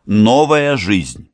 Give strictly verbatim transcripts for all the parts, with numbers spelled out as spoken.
Новая жизнь.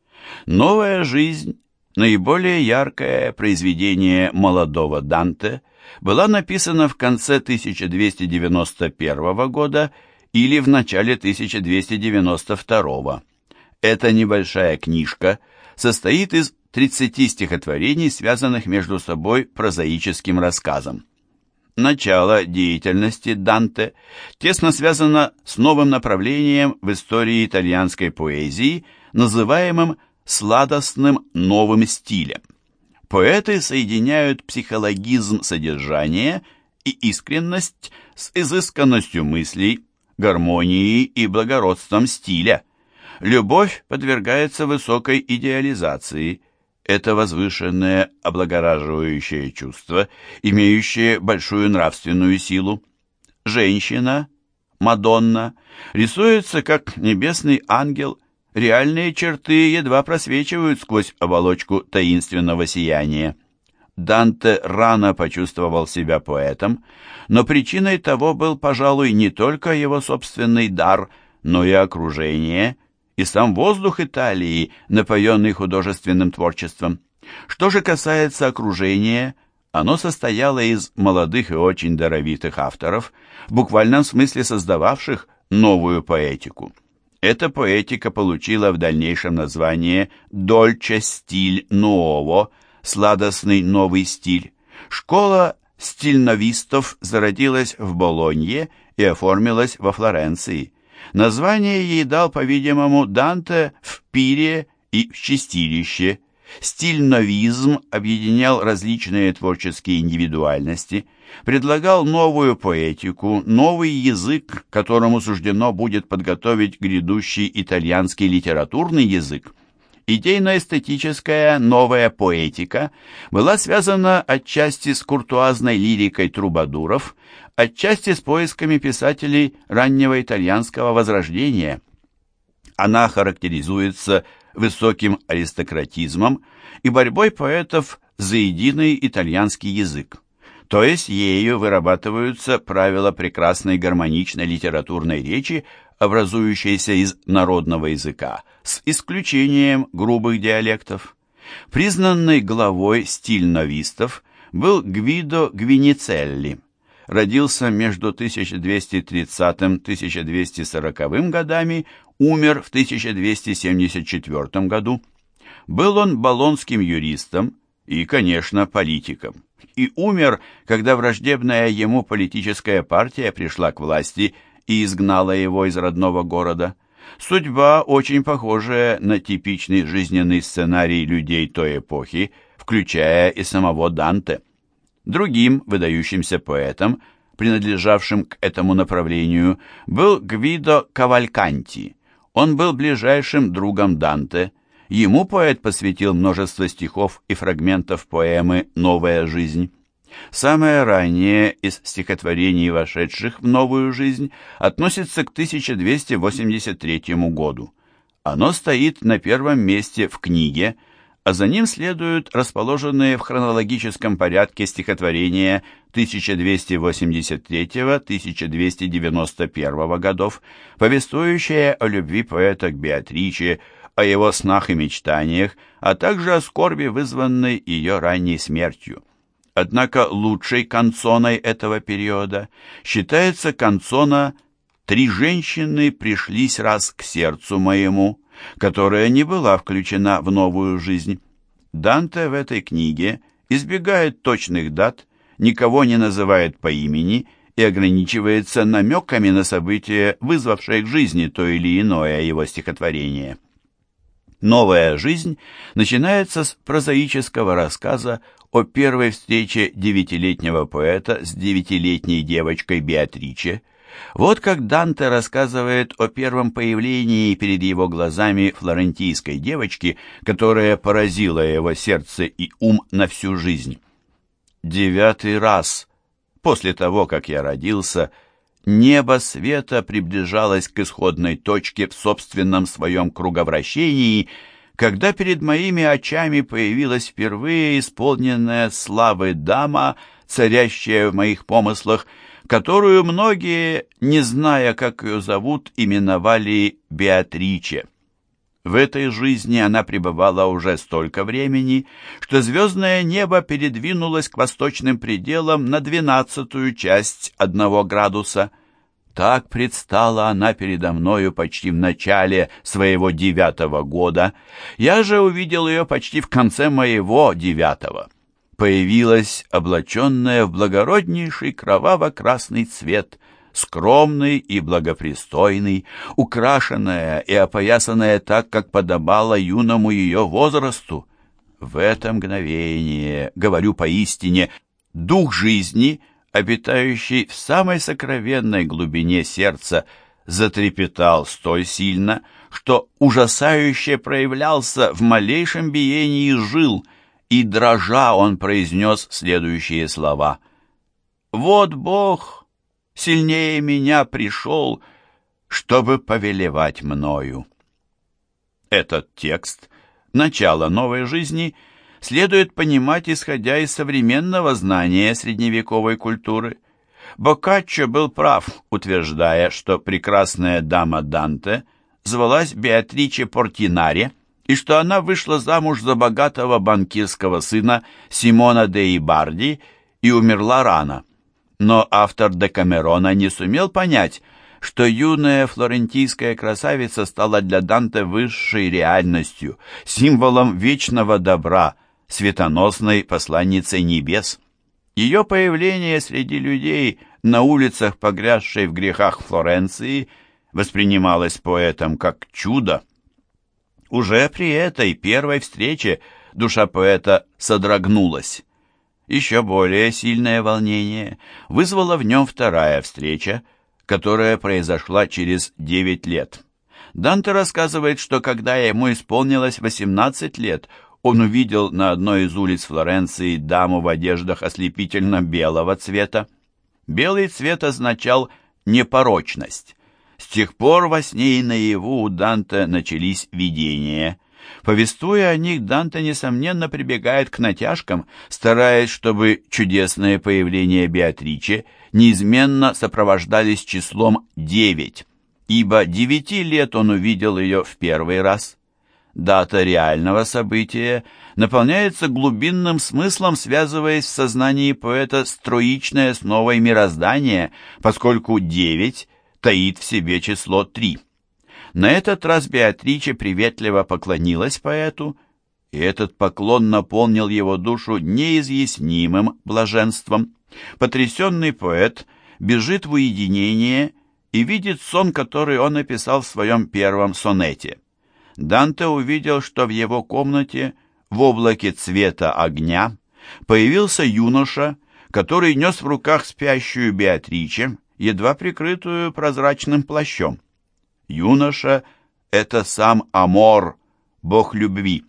Новая жизнь, наиболее яркое произведение молодого Данте, была написана в конце тысяча двести девяносто первого года или в начале тысяча двести девяносто второго. Эта небольшая книжка состоит из тридцати стихотворений, связанных между собой прозаическим рассказом. Начало деятельности Данте тесно связано с новым направлением в истории итальянской поэзии, называемым сладостным новым стилем. Поэты соединяют психологизм содержания и искренность с изысканностью мыслей, гармонией и благородством стиля. Любовь подвергается высокой идеализации. Это возвышенное, облагораживающее чувство, имеющее большую нравственную силу. Женщина, Мадонна, рисуется как небесный ангел, реальные черты едва просвечивают сквозь оболочку таинственного сияния. Данте рано почувствовал себя поэтом, но причиной того был, пожалуй, не только его собственный дар, но и окружение, и сам воздух Италии, напоенный художественным творчеством. Что же касается окружения, оно состояло из молодых и очень даровитых авторов, в буквальном смысле создававших новую поэтику. Эта поэтика получила в дальнейшем название «Дольче стиль нуово», «Сладостный новый стиль». Школа стильновистов зародилась в Болонье и оформилась во Флоренции. Название ей дал, по-видимому, Данте в пире и в чистилище. Стильновизм объединял различные творческие индивидуальности, предлагал новую поэтику, новый язык, которому суждено будет подготовить грядущий итальянский литературный язык. Идейно-эстетическая новая поэтика была связана отчасти с куртуазной лирикой трубадуров, отчасти с поисками писателей раннего итальянского возрождения. Она характеризуется высоким аристократизмом и борьбой поэтов за единый итальянский язык. То есть ею вырабатываются правила прекрасной гармоничной литературной речи, образующейся из народного языка, с исключением грубых диалектов. Признанной главой стильновистов был Гвидо Гвиницелли. Родился между тысяча двести тридцатым — тысяча двести сороковым годами, умер в тысяча двести семьдесят четвёртом году. Был он болонским юристом и, конечно, политиком. И умер, когда враждебная ему политическая партия пришла к власти и изгнала его из родного города. Судьба, очень похожая на типичный жизненный сценарий людей той эпохи, включая и самого Данте. Другим выдающимся поэтом, принадлежавшим к этому направлению, был Гвидо Кавальканти. Он был ближайшим другом Данте. Ему поэт посвятил множество стихов и фрагментов поэмы «Новая жизнь». Самое раннее из стихотворений, вошедших в новую жизнь, относится к тысяча двести восемьдесят третьему году. Оно стоит на первом месте в книге, а за ним следуют расположенные в хронологическом порядке стихотворения тысяча двести восемьдесят третьего — тысяча двести девяносто первого годов, повествующие о любви поэта к Беатриче, о его снах и мечтаниях, а также о скорби, вызванной ее ранней смертью. Однако лучшей канцоной этого периода считается канцона «Три женщины пришлись раз к сердцу моему», которая не была включена в новую жизнь. Данте в этой книге избегает точных дат, никого не называет по имени и ограничивается намеками на события, вызвавшие к жизни то или иное его стихотворение. Новая жизнь начинается с прозаического рассказа о первой встрече девятилетнего поэта с девятилетней девочкой Беатриче. Вот как Данте рассказывает о первом появлении перед его глазами флорентийской девочки, которая поразила его сердце и ум на всю жизнь. «Девятый раз после того, как я родился, небо света приближалось к исходной точке в собственном своем круговращении, когда перед моими очами появилась впервые исполненная славы дама, царящая в моих помыслах, которую многие, не зная, как ее зовут, именовали Беатриче. В этой жизни она пребывала уже столько времени, что звездное небо передвинулось к восточным пределам на двенадцатую часть одного градуса. Так предстала она передо мною почти в начале своего девятого года. Я же увидел ее почти в конце моего девятого. Появилась облаченная в благороднейший кроваво-красный цвет, скромный и благопристойный, украшенная и опоясанная так, как подобало юному ее возрасту. В это мгновение, говорю поистине, дух жизни, обитающий в самой сокровенной глубине сердца, затрепетал столь сильно, что ужасающе проявлялся в малейшем биении жил, и, дрожа, он произнес следующие слова: «Вот Бог сильнее меня пришел, чтобы повелевать мною». Этот текст, начало новой жизни, следует понимать, исходя из современного знания средневековой культуры. Боккаччо был прав, утверждая, что прекрасная дама Данте звалась Беатриче Портинаре, и что она вышла замуж за богатого банкирского сына Симона де Ибарди и умерла рано. Но автор Декамерона не сумел понять, что юная флорентийская красавица стала для Данте высшей реальностью, символом вечного добра, светоносной посланницей небес. Ее появление среди людей на улицах, погрязшей в грехах Флоренции, воспринималось поэтом как чудо. Уже при этой первой встрече душа поэта содрогнулась. Еще более сильное волнение вызвала в нем вторая встреча, которая произошла через девять лет. Данте рассказывает, что когда ему исполнилось восемнадцать лет, он увидел на одной из улиц Флоренции даму в одеждах ослепительно белого цвета. Белый цвет означал непорочность. С тех пор во сне и наяву у Данте начались видения. Повествуя о них, Данте, несомненно, прибегает к натяжкам, стараясь, чтобы чудесное появление Беатриче неизменно сопровождались числом девять, ибо девяти лет он увидел ее в первый раз. Дата реального события наполняется глубинным смыслом, связываясь в сознании поэта с троичной основой мироздания, поскольку девять таит в себе число три. На этот раз Беатриче приветливо поклонилась поэту, и этот поклон наполнил его душу неизъяснимым блаженством. Потрясенный поэт бежит в уединение и видит сон, который он написал в своем первом сонете. Данте увидел, что в его комнате в облаке цвета огня появился юноша, который нес в руках спящую Беатриче, едва прикрытую прозрачным плащом. Юноша — это сам Амор, бог любви.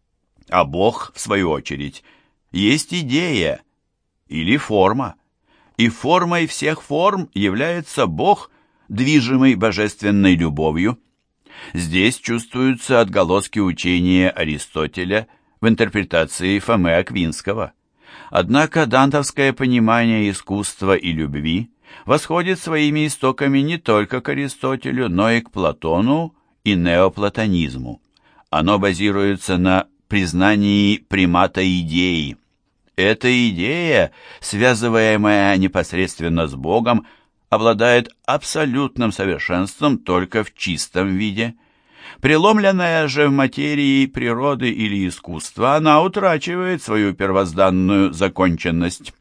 А бог, в свою очередь, есть идея или форма. И формой всех форм является Бог, движимый божественной любовью. Здесь чувствуются отголоски учения Аристотеля в интерпретации Фомы Аквинского. Однако дантовское понимание искусства и любви восходит своими истоками не только к Аристотелю, но и к Платону и неоплатонизму. Оно базируется на признании примата идеи. Эта идея, связываемая непосредственно с Богом, обладает абсолютным совершенством только в чистом виде. Преломленная же в материи природы или искусства, она утрачивает свою первозданную законченность.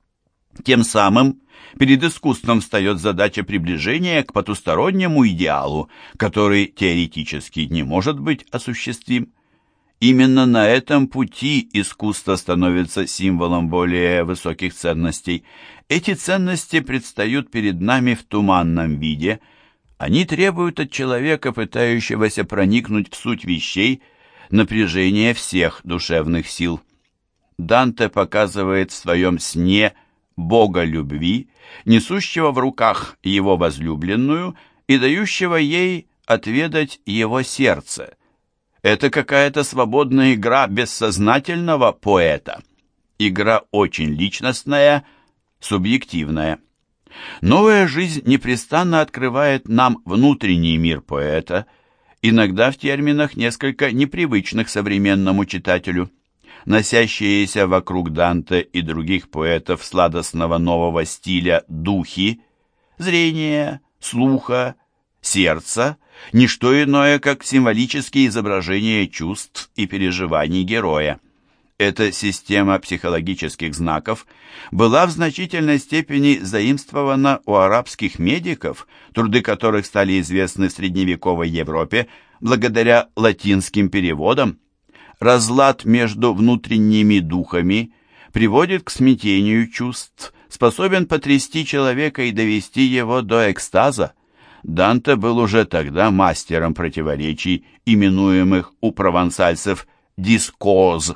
Тем самым перед искусством встает задача приближения к потустороннему идеалу, который теоретически не может быть осуществим. Именно на этом пути искусство становится символом более высоких ценностей. Эти ценности предстают перед нами в туманном виде. Они требуют от человека, пытающегося проникнуть в суть вещей, напряжения всех душевных сил. Данте показывает в своем сне Бога любви, несущего в руках его возлюбленную и дающего ей отведать его сердце. Это какая-то свободная игра бессознательного поэта. Игра очень личностная, субъективная. Новая жизнь непрестанно открывает нам внутренний мир поэта, иногда в терминах, несколько непривычных современному читателю. Носящиеся вокруг Данте и других поэтов сладостного нового стиля духи, зрения, слуха, сердца – ничто иное, как символические изображения чувств и переживаний героя. Эта система психологических знаков была в значительной степени заимствована у арабских медиков, труды которых стали известны в средневековой Европе благодаря латинским переводам. Разлад между внутренними духами приводит к смятению чувств, способен потрясти человека и довести его до экстаза. Данте был уже тогда мастером противоречий, именуемых у провансальцев «дискоз».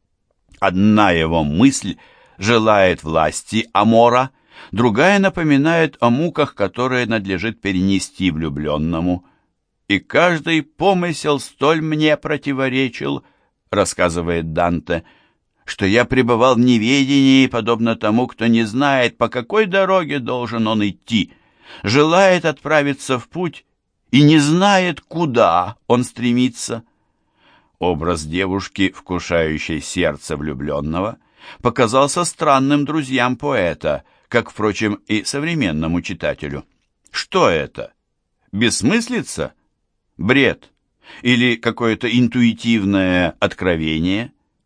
Одна его мысль желает власти Амора, другая напоминает о муках, которые надлежит перенести влюбленному. «И каждый помысел столь мне противоречил, — рассказывает Данте, — что я пребывал в неведении, подобно тому, кто не знает, по какой дороге должен он идти, желает отправиться в путь и не знает, куда он стремится». Образ девушки, вкушающей сердце влюбленного, показался странным друзьям поэта, как, впрочем, и современному читателю. Что это? Бессмыслица? Бред? Или какое-то интуитивное откровение?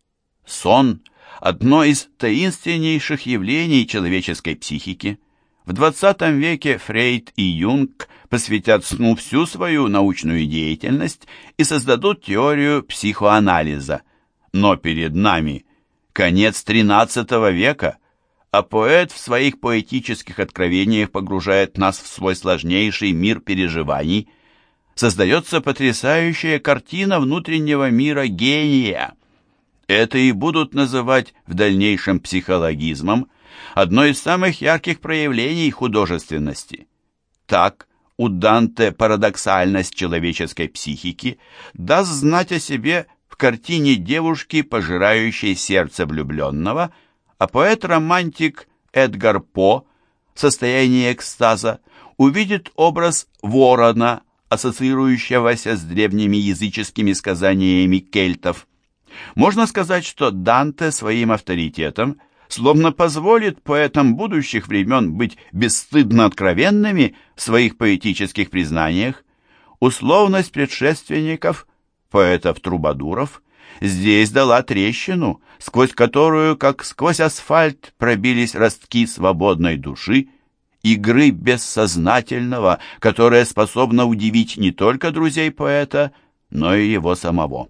Сон – одно из таинственнейших явлений человеческой психики. В двадцатом веке Фрейд и Юнг посвятят сну всю свою научную деятельность и создадут теорию психоанализа. Но перед нами конец тринадцатого века, а поэт в своих поэтических откровениях погружает нас в свой сложнейший мир переживаний. Создается потрясающая картина внутреннего мира гения. Это и будут называть в дальнейшем психологизмом, одно из самых ярких проявлений художественности. Так, у Данте парадоксальность человеческой психики даст знать о себе в картине девушки, пожирающей сердце влюбленного, а поэт-романтик Эдгар По в состоянии экстаза увидит образ ворона, ассоциирующегося с древними языческими сказаниями кельтов. Можно сказать, что Данте своим авторитетом словно позволит поэтам будущих времен быть бесстыдно откровенными в своих поэтических признаниях. Условность предшественников, поэтов-трубадуров, здесь дала трещину, сквозь которую, как сквозь асфальт, пробились ростки свободной души, игры бессознательного, которая способна удивить не только друзей поэта, но и его самого.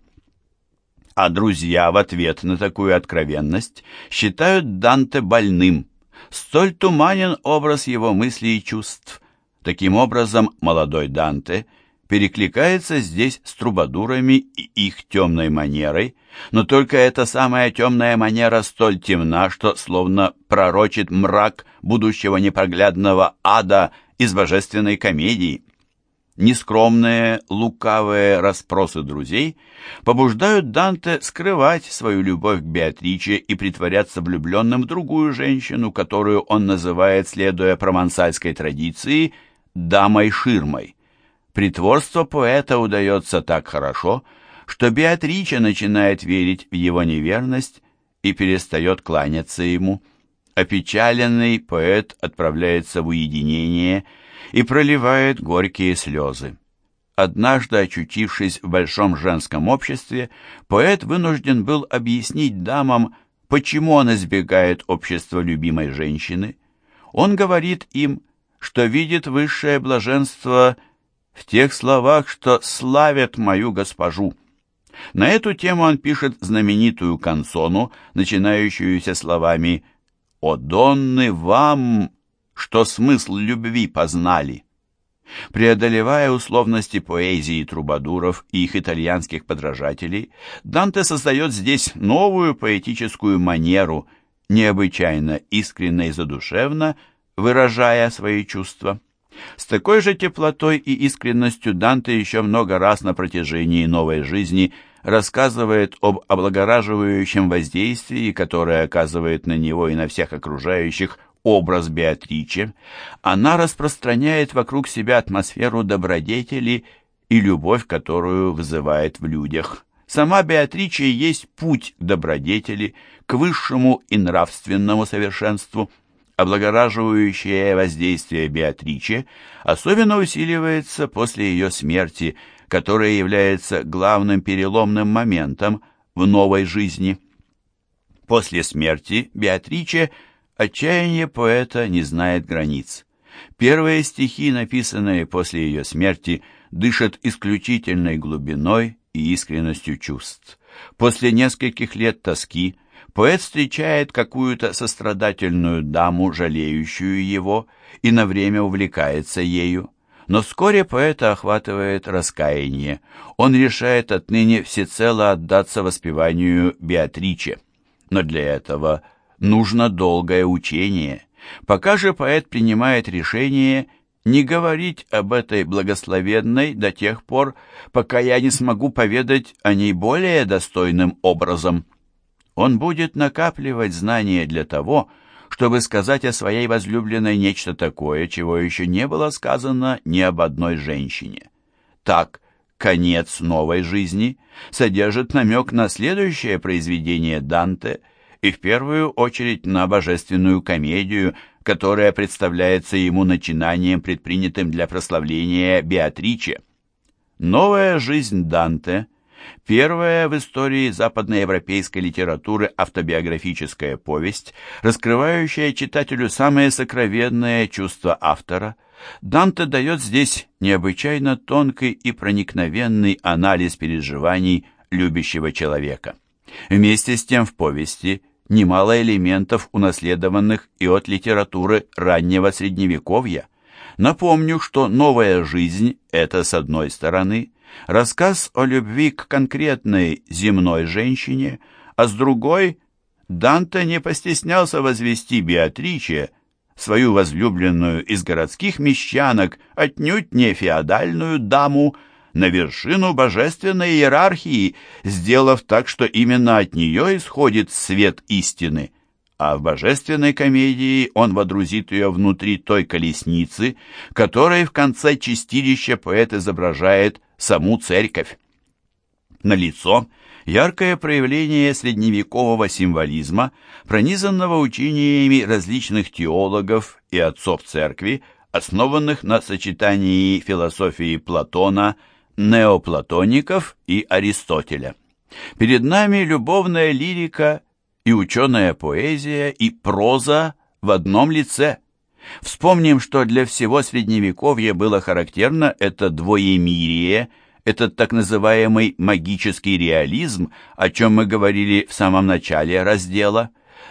А друзья в ответ на такую откровенность считают Данте больным. Столь туманен образ его мыслей и чувств. Таким образом, молодой Данте перекликается здесь с трубадурами и их темной манерой, но только эта самая темная манера столь темна, что словно пророчит мрак будущего непроглядного ада из божественной комедии. Нескромные, лукавые расспросы друзей побуждают Данте скрывать свою любовь к Беатриче и притворяться влюбленным в другую женщину, которую он называет, следуя провансальской традиции, «дамой-ширмой». Притворство поэта удается так хорошо, что Беатрича начинает верить в его неверность и перестает кланяться ему. Опечаленный поэт отправляется в уединение и проливает горькие слезы. Однажды, очутившись в большом женском обществе, поэт вынужден был объяснить дамам, почему он избегает общества любимой женщины. Он говорит им, что видит высшее блаженство в тех словах, что славят мою госпожу. На эту тему он пишет знаменитую канцону, начинающуюся словами «О донны вам, что смысл любви познали». Преодолевая условности поэзии трубадуров и их итальянских подражателей, Данте создает здесь новую поэтическую манеру, необычайно искренно и задушевно выражая свои чувства. С такой же теплотой и искренностью Данте еще много раз на протяжении новой жизни рассказывает об облагораживающем воздействии, которое оказывает на него и на всех окружающих образ Беатриче. Она распространяет вокруг себя атмосферу добродетели и любовь, которую вызывает в людях. Сама Беатриче есть путь к добродетели, к высшему и нравственному совершенству. Облагораживающее воздействие Беатриче особенно усиливается после ее смерти, которая является главным переломным моментом в новой жизни. После смерти Беатриче отчаяние поэта не знает границ. Первые стихи, написанные после ее смерти, дышат исключительной глубиной и искренностью чувств. После нескольких лет тоски поэт встречает какую-то сострадательную даму, жалеющую его, и на время увлекается ею. Но вскоре поэта охватывает раскаяние. Он решает отныне всецело отдаться воспеванию Беатриче. Но для этого нужно долгое учение. Пока же поэт принимает решение не говорить об этой благословенной до тех пор, пока я не смогу поведать о ней более достойным образом. Он будет накапливать знания для того, чтобы сказать о своей возлюбленной нечто такое, чего еще не было сказано ни об одной женщине. Так, конец новой жизни содержит намек на следующее произведение Данте и в первую очередь на божественную комедию, которая представляется ему начинанием, предпринятым для прославления Беатриче. Новая жизнь Данте – первая в истории западноевропейской литературы автобиографическая повесть, раскрывающая читателю самые сокровенные чувства автора. Данте дает здесь необычайно тонкий и проникновенный анализ переживаний любящего человека. Вместе с тем в повести немало элементов, унаследованных и от литературы раннего Средневековья. Напомню, что «Новая жизнь» — это, с одной стороны, рассказ о любви к конкретной земной женщине, а с другой Данте не постеснялся возвести Беатриче, свою возлюбленную из городских мещанок, отнюдь не феодальную даму, на вершину божественной иерархии, сделав так, что именно от нее исходит свет истины. А в божественной комедии он водрузит ее внутри той колесницы, которой в конце чистилища поэт изображает саму церковь. Налицо яркое проявление средневекового символизма, пронизанного учениями различных теологов и отцов церкви, основанных на сочетании философии Платона, неоплатоников и Аристотеля. Перед нами любовная лирика и ученая поэзия, и проза в одном лице. Вспомним, что для всего Средневековья было характерно это двоемирие, этот так называемый магический реализм, о чем мы говорили в самом начале раздела.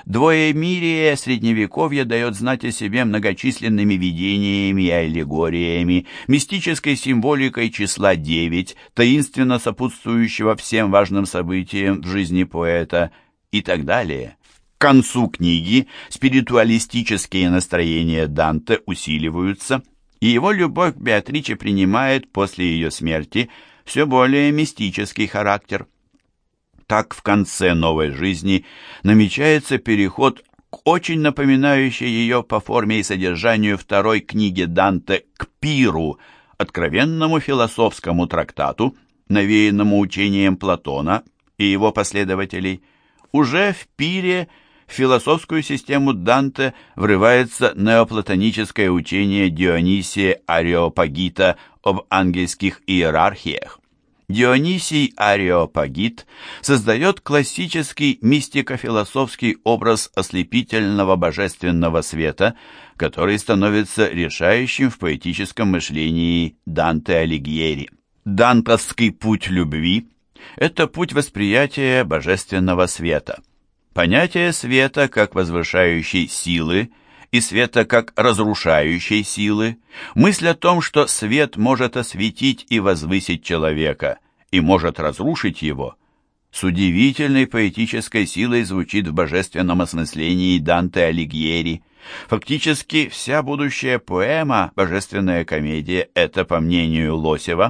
Двоемирие Средневековья дает знать о себе многочисленными видениями и аллегориями, мистической символикой числа девять, таинственно сопутствующего всем важным событиям в жизни поэта и так далее. К концу книги спиритуалистические настроения Данте усиливаются, и его любовь к Беатриче принимает после ее смерти все более мистический характер. Так в конце новой жизни намечается переход к очень напоминающей ее по форме и содержанию второй книге Данте к Пиру, откровенному философскому трактату, навеянному учением Платона и его последователей. Уже в Пире в философскую систему Данте врывается неоплатоническое учение Дионисия Ареопагита об ангельских иерархиях. Дионисий Ареопагит создает классический мистико-философский образ ослепительного божественного света, который становится решающим в поэтическом мышлении Данте Алигьери. Дантовский путь любви – это путь восприятия божественного света. Понятие света как возвышающей силы и света как разрушающей силы, мысль о том, что свет может осветить и возвысить человека и может разрушить его, с удивительной поэтической силой звучит в божественном осмыслении Данте Алигьери. Фактически вся будущая поэма «Божественная комедия» — это, по мнению Лосева,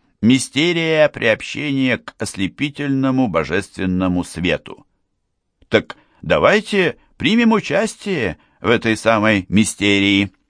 мистерия приобщения к ослепительному божественному свету. Так давайте примем участие в этой самой мистерии.